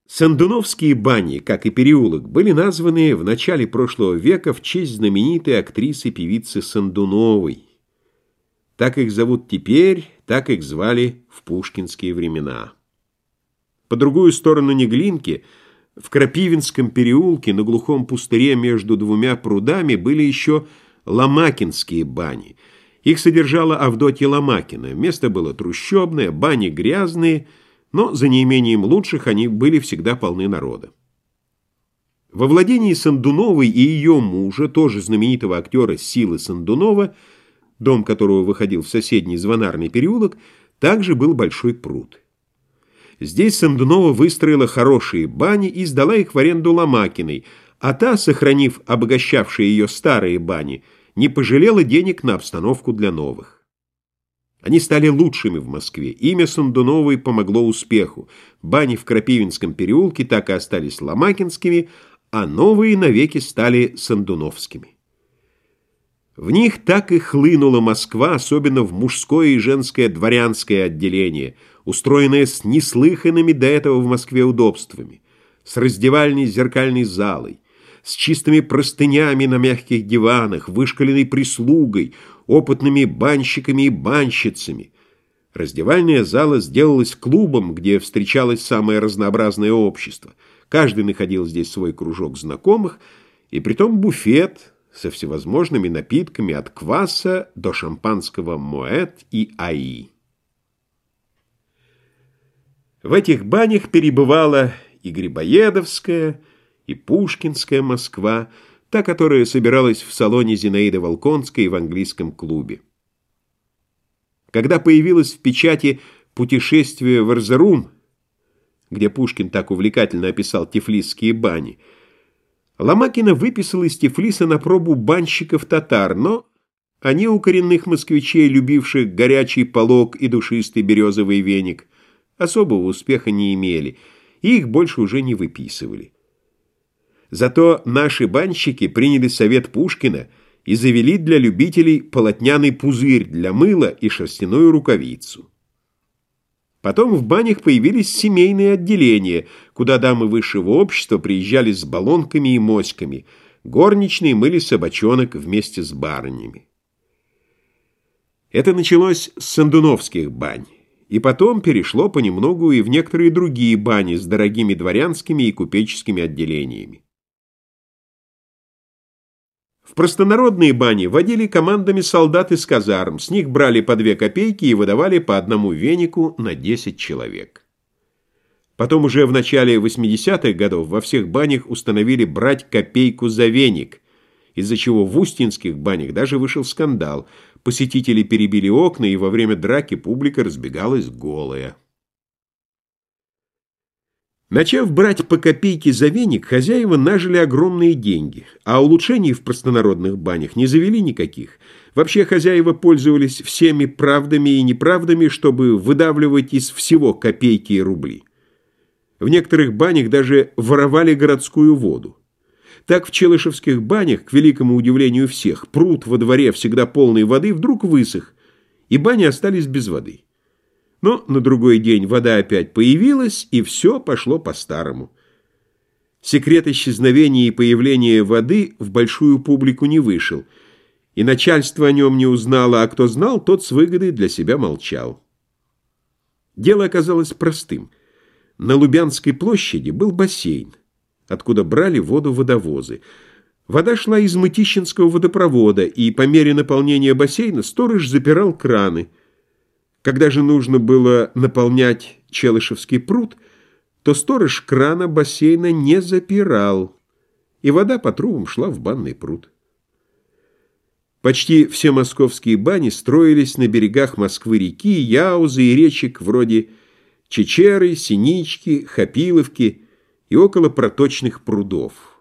Сандуновские бани, как и переулок, были названы в начале прошлого века в честь знаменитой актрисы-певицы Сандуновой. Так их зовут теперь, так их звали в пушкинские времена. По другую сторону Неглинки, в Крапивинском переулке, на глухом пустыре между двумя прудами, были еще Ломакинские бани. Их содержала Авдотья Ломакина. Место было трущобное, бани грязные, но за неимением лучших они были всегда полны народа. Во владении Сандуновой и ее мужа, тоже знаменитого актера Силы Сандунова, дом которого выходил в соседний Звонарный переулок, также был большой пруд. Здесь Сандунова выстроила хорошие бани и сдала их в аренду Ломакиной, а та, сохранив обогащавшие ее старые бани, не пожалела денег на обстановку для новых. Они стали лучшими в Москве. Имя Сандуновой помогло успеху. Бани в Крапивинском переулке так и остались ломакинскими, а новые навеки стали сандуновскими. В них так и хлынула Москва, особенно в мужское и женское дворянское отделение, устроенное с неслыханными до этого в Москве удобствами, с раздевальней с зеркальной залой, с чистыми простынями на мягких диванах, вышкаленной прислугой, опытными банщиками и банщицами. Раздевальная зала сделалась клубом, где встречалось самое разнообразное общество. Каждый находил здесь свой кружок знакомых, и притом буфет со всевозможными напитками от кваса до шампанского Моэт и Аи. В этих банях перебывала и Грибоедовская, и Пушкинская Москва, та, которая собиралась в салоне Зинаиды Волконской в английском клубе. Когда появилось в печати «Путешествие в Эрзерум», где Пушкин так увлекательно описал тифлисские бани, Ломакина выписала из Тифлиса на пробу банщиков-татар, но они у коренных москвичей, любивших горячий полог и душистый березовый веник, особого успеха не имели, и их больше уже не выписывали. Зато наши банщики приняли совет Пушкина и завели для любителей полотняный пузырь для мыла и шерстяную рукавицу. Потом в банях появились семейные отделения, куда дамы высшего общества приезжали с баллонками и моськами, горничные мыли собачонок вместе с барынями. Это началось с сандуновских бань, и потом перешло понемногу и в некоторые другие бани с дорогими дворянскими и купеческими отделениями. В простонародные бани водили командами солдат из казарм, с них брали по 2 копейки и выдавали по одному венику на 10 человек. Потом уже в начале 80-х годов во всех банях установили брать копейку за веник, из-за чего в устинских банях даже вышел скандал. Посетители перебили окна, и во время драки публика разбегалась голая. Начав брать по копейке за веник, хозяева нажили огромные деньги, а улучшений в простонародных банях не завели никаких. Вообще хозяева пользовались всеми правдами и неправдами, чтобы выдавливать из всего копейки и рубли. В некоторых банях даже воровали городскую воду. Так в челышевских банях, к великому удивлению всех, пруд во дворе, всегда полной воды, вдруг высох, и бани остались без воды. Но на другой день вода опять появилась, и все пошло по-старому. Секрет исчезновения и появления воды в большую публику не вышел, и начальство о нем не узнало, а кто знал, тот с выгодой для себя молчал. Дело оказалось простым. На Лубянской площади был бассейн, откуда брали воду водовозы. Вода шла из Мытищинского водопровода, и по мере наполнения бассейна сторож запирал краны. Когда же нужно было наполнять Челышевский пруд, то сторож крана бассейна не запирал, и вода по трубам шла в банный пруд. Почти все московские бани строились на берегах Москвы-реки, Яузы и речек вроде Чечеры, Синички, Хапиловки и около проточных прудов.